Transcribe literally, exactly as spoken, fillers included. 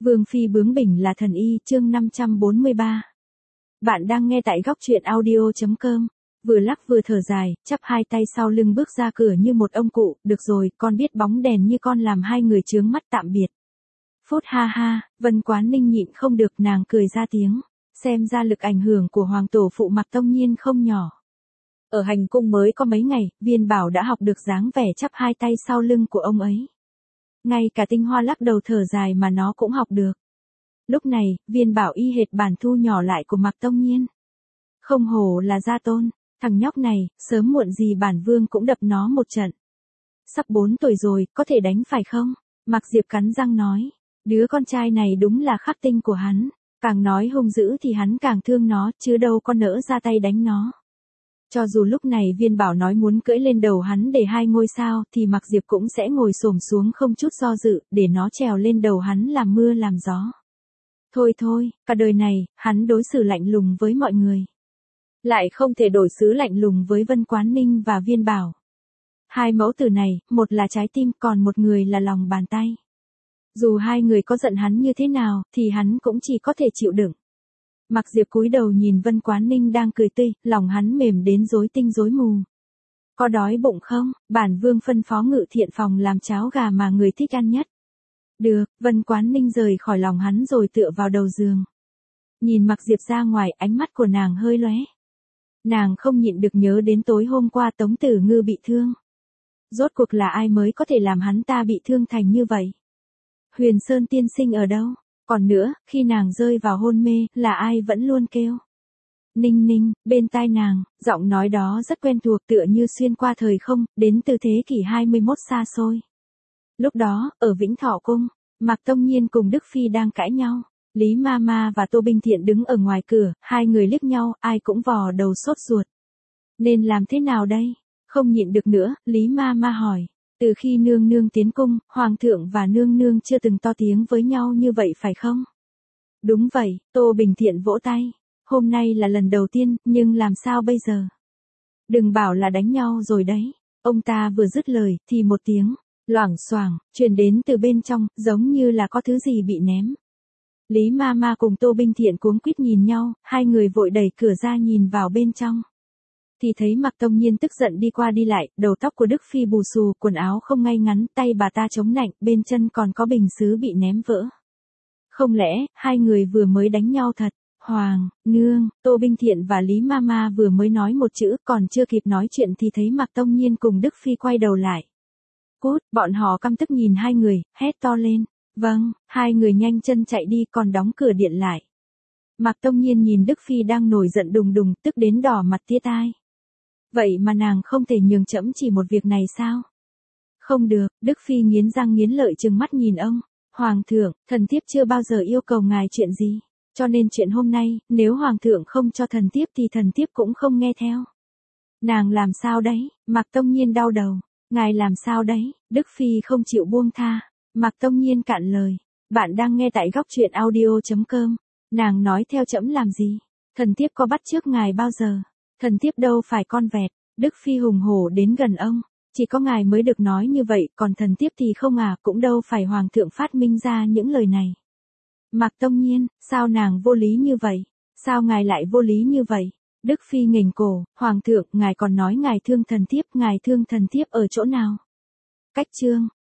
Vương phi bướng bỉnh là thần y, chương năm trăm bốn mươi ba. Bạn đang nghe tại góc truyện audio chấm com. Vừa lắc vừa thở dài, chắp hai tay sau lưng bước ra cửa như một ông cụ, được rồi, con biết bóng đèn như con làm hai người chướng mắt tạm biệt. Phút ha ha, Vân Quán Ninh nhịn không được, nàng cười ra tiếng, xem ra lực ảnh hưởng của hoàng tổ phụ Mạc Tông Nhiên không nhỏ. Ở hành cung mới có mấy ngày, Viên Bảo đã học được dáng vẻ chắp hai tay sau lưng của ông ấy. Ngay cả Tinh Hoa lắc đầu thở dài mà nó cũng học được. Lúc này, Viên Bảo y hệt bản thu nhỏ lại của Mạc Tông Nhiên. Không hổ là gia tôn, thằng nhóc này, sớm muộn gì bản vương cũng đập nó một trận. Sắp bốn tuổi rồi, có thể đánh phải không? Mạc Diệp cắn răng nói, đứa con trai này đúng là khắc tinh của hắn, càng nói hung dữ thì hắn càng thương nó, chứ đâu có nỡ ra tay đánh nó. Cho dù lúc này Viên Bảo nói muốn cưỡi lên đầu hắn để hai ngôi sao, thì Mạc Diệp cũng sẽ ngồi xổm xuống không chút do dự, để nó trèo lên đầu hắn làm mưa làm gió. Thôi thôi, cả đời này, hắn đối xử lạnh lùng với mọi người. Lại không thể đổi xứ lạnh lùng với Vân Quán Ninh và Viên Bảo. Hai mẫu tử này, một là trái tim, còn một người là lòng bàn tay. Dù hai người có giận hắn như thế nào, thì hắn cũng chỉ có thể chịu đựng. Mạc Diệp cúi đầu nhìn Vân Quán Ninh đang cười tươi, lòng hắn mềm đến rối tinh rối mù. Có đói bụng không? Bản vương phân phó Ngự Thiện phòng làm cháo gà mà người thích ăn nhất. Được, Vân Quán Ninh rời khỏi lòng hắn rồi tựa vào đầu giường. Nhìn Mạc Diệp ra ngoài, ánh mắt của nàng hơi lóe. Nàng không nhịn được nhớ đến tối hôm qua Tống Tử Ngư bị thương. Rốt cuộc là ai mới có thể làm hắn ta bị thương thành như vậy? Huyền Sơn tiên sinh ở đâu? Còn nữa, khi nàng rơi vào hôn mê, là ai vẫn luôn kêu? Ninh ninh, bên tai nàng, giọng nói đó rất quen thuộc, tựa như xuyên qua thời không, đến từ thế kỷ hai mươi mốt xa xôi. Lúc đó, ở Vĩnh Thọ Cung, Mạc Tông Nhiên cùng Đức Phi đang cãi nhau. Lý Ma Ma và Tô Binh Thiện đứng ở ngoài cửa, hai người liếc nhau, ai cũng vò đầu sốt ruột. Nên làm thế nào đây? Không nhịn được nữa, Lý Ma Ma hỏi. Từ khi nương nương tiến cung, hoàng thượng và nương nương chưa từng to tiếng với nhau như vậy phải không? Đúng vậy, Tô Bình Thiện vỗ tay. Hôm nay là lần đầu tiên, nhưng làm sao bây giờ? Đừng bảo là đánh nhau rồi đấy. Ông ta vừa dứt lời, thì một tiếng, loảng xoảng, truyền đến từ bên trong, giống như là có thứ gì bị ném. Lý Ma Ma cùng Tô Binh Thiện cuống quýt nhìn nhau, hai người vội đẩy cửa ra nhìn vào bên trong. Thì thấy Mạc Tông Nhiên tức giận đi qua đi lại, đầu tóc của Đức Phi bù xù, quần áo không ngay ngắn, tay bà ta chống nạnh, bên chân còn có bình sứ bị ném vỡ. Không lẽ, hai người vừa mới đánh nhau thật? Hoàng, nương, Tô Binh Thiện và Lý Ma Ma vừa mới nói một chữ, còn chưa kịp nói chuyện thì thấy Mạc Tông Nhiên cùng Đức Phi quay đầu lại. Cút, bọn họ căm tức nhìn hai người, hét to lên. Vâng, hai người nhanh chân chạy đi còn đóng cửa điện lại. Mạc Tông Nhiên nhìn Đức Phi đang nổi giận đùng đùng, tức đến đỏ mặt tía tai. Vậy mà nàng không thể nhường trẫm chỉ một việc này sao? Không được, Đức Phi nghiến răng nghiến lợi trừng mắt nhìn ông. Hoàng thượng, thần thiếp chưa bao giờ yêu cầu ngài chuyện gì. Cho nên chuyện hôm nay, nếu hoàng thượng không cho thần thiếp thì thần thiếp cũng không nghe theo. Nàng làm sao đấy? Mạc Tông Nhiên đau đầu. Ngài làm sao đấy? Đức Phi không chịu buông tha. Mạc Tông Nhiên cạn lời. Bạn đang nghe tại góc truyện audio chấm com. Nàng nói theo trẫm làm gì? Thần thiếp có bắt chước ngài bao giờ? Thần thiếp đâu phải con vẹt. Đức Phi hùng hổ đến gần ông. Chỉ có ngài mới được nói như vậy, còn thần thiếp thì không à, cũng đâu phải hoàng thượng phát minh ra những lời này. Mạc Tông Nhiên, sao nàng vô lý như vậy? Sao ngài lại vô lý như vậy? Đức Phi nghềnh cổ, hoàng thượng, ngài còn nói ngài thương thần thiếp, ngài thương thần thiếp ở chỗ nào? Cách chương.